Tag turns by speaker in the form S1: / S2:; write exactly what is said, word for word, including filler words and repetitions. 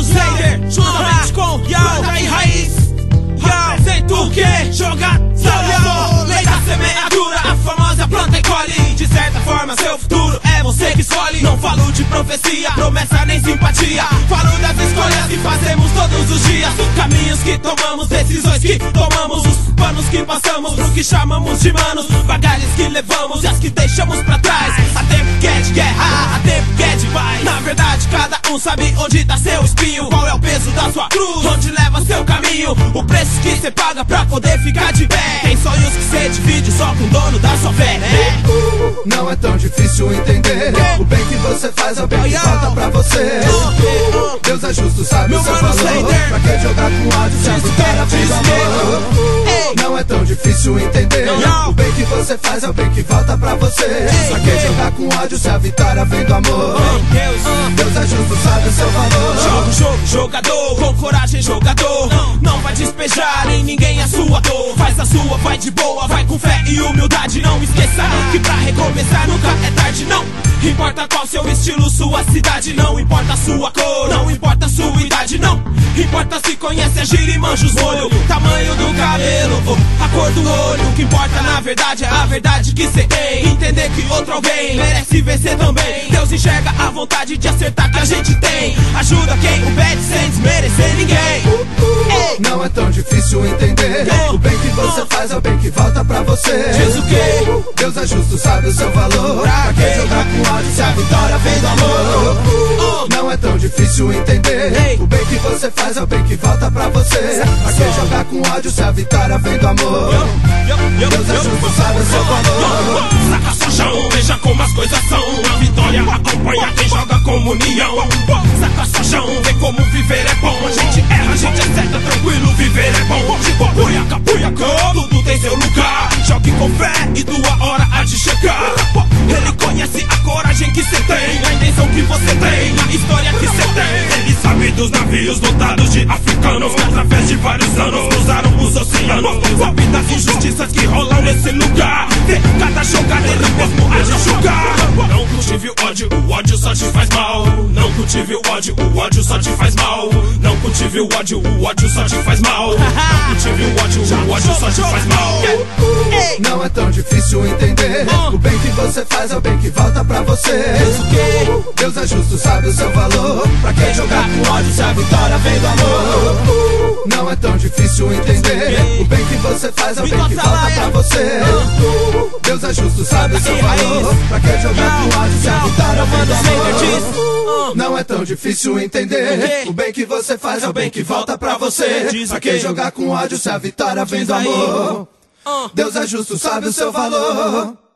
S1: manos hater, juntamente com Yao e Raiz. Yao, apresento o que? Jogação, lei da semeadura, a famosa planta e colhe. De certa forma seu futuro é você que escolhe. Não falo de profecia, promessa nem simpatia. Falo das escolhas que fazemos todos os dias. Caminhos que tomamos, decisões que tomamos. Os panos que passamos, pro que chamamos de manos. Bagagens que levamos e as que deixamos pra trás. Há tempo que é de guerra, há tempo que é de paz. Na verdade cada um sabe onde tá seu espinho. Qual é o peso da sua cruz, onde leva seu caminho. O preço que cê paga pra poder ficar de pé. Tem sonhos que cê divide só com o dono da sua fé, né?
S2: Não é tão difícil entender. O bem que você faz é o bem que falta pra você. Deus é justo, sabe o seu valor. Pra que jogar com ódio se a vitória vem do amor? Não é tão difícil entender. O bem que você faz é o bem que volta pra você. Pra que jogar com ódio se a vitória vem do amor? Deus é justo, sabe o seu valor.
S1: Joga o jogo, jogador, com coragem, jogador. Não vai despejar em ninguém a sua dor. Faz a sua, vai de boa, vai com fé e humildade. Não esqueça que pra recomeçar nunca é tarde, não. Importa qual seu estilo, sua cidade. Não importa a sua cor, não importa a sua idade, não. Importa se conhece a gira e manja os molhos. Tamanho do cabelo, oh, a cor do olho. O que importa na verdade é a verdade que cê tem. Entender que outro alguém merece vencer também. Deus enxerga a vontade de acertar que a gente tem. Ajuda quem o pede sem desmerecer ninguém.
S2: Não é tão difícil entender. O bem que você faz é o bem que volta pra você.
S1: Diz o quê?
S2: Deus é justo, sabe o seu valor. Pra que jogar com ódio se a vitória vem do amor? Não é tão difícil entender. O bem que você faz é o bem que volta pra você. Pra que jogar com ódio se a vitória vem do amor? Deus é justo, sabe o seu valor.
S1: Saca sua chão, veja como as coisas são. A vitória acompanha quem joga comunhão. Saca sua chão, vê como viver é bom. A gente erra, a gente acerta, tranquilo, viver é bom. Tipo apoia, capuia, tudo tem seu lugar. Jogue com fé e tua hora há de chegar. Ele conhece a coragem que cê tem, a intenção que você tem, a história que cê tem. Ele sabe dos navios lotados de africanos que através de vários anos cruzaram os oceanos. Sabe das injustiças que rolam nesse lugar. Vê cada jogada ele mesmo há de julgar. Não cultive o ódio, o ódio só te faz mal. Não cultive o ódio, o ódio só te faz mal. Não cultive o ódio, o ódio só te faz mal. Não cultive o ódio, o ódio só te faz mal.
S2: Não é tão difícil entender. O bem que você faz é o bem que volta pra você. Deus é justo, sabe o seu valor. Pra que jogar com ódio se a vitória vem do amor? Não é tão difícil entender. O bem que você faz é o bem que volta pra você. Deus é justo, sabe o seu valor. Pra que jogar com ódio se a vitória vem do amor? Não é tão difícil entender. O bem que você faz é o bem que volta pra você. Pra que jogar com ódio se a vitória vem do amor? Deus é justo, sabe o seu valor.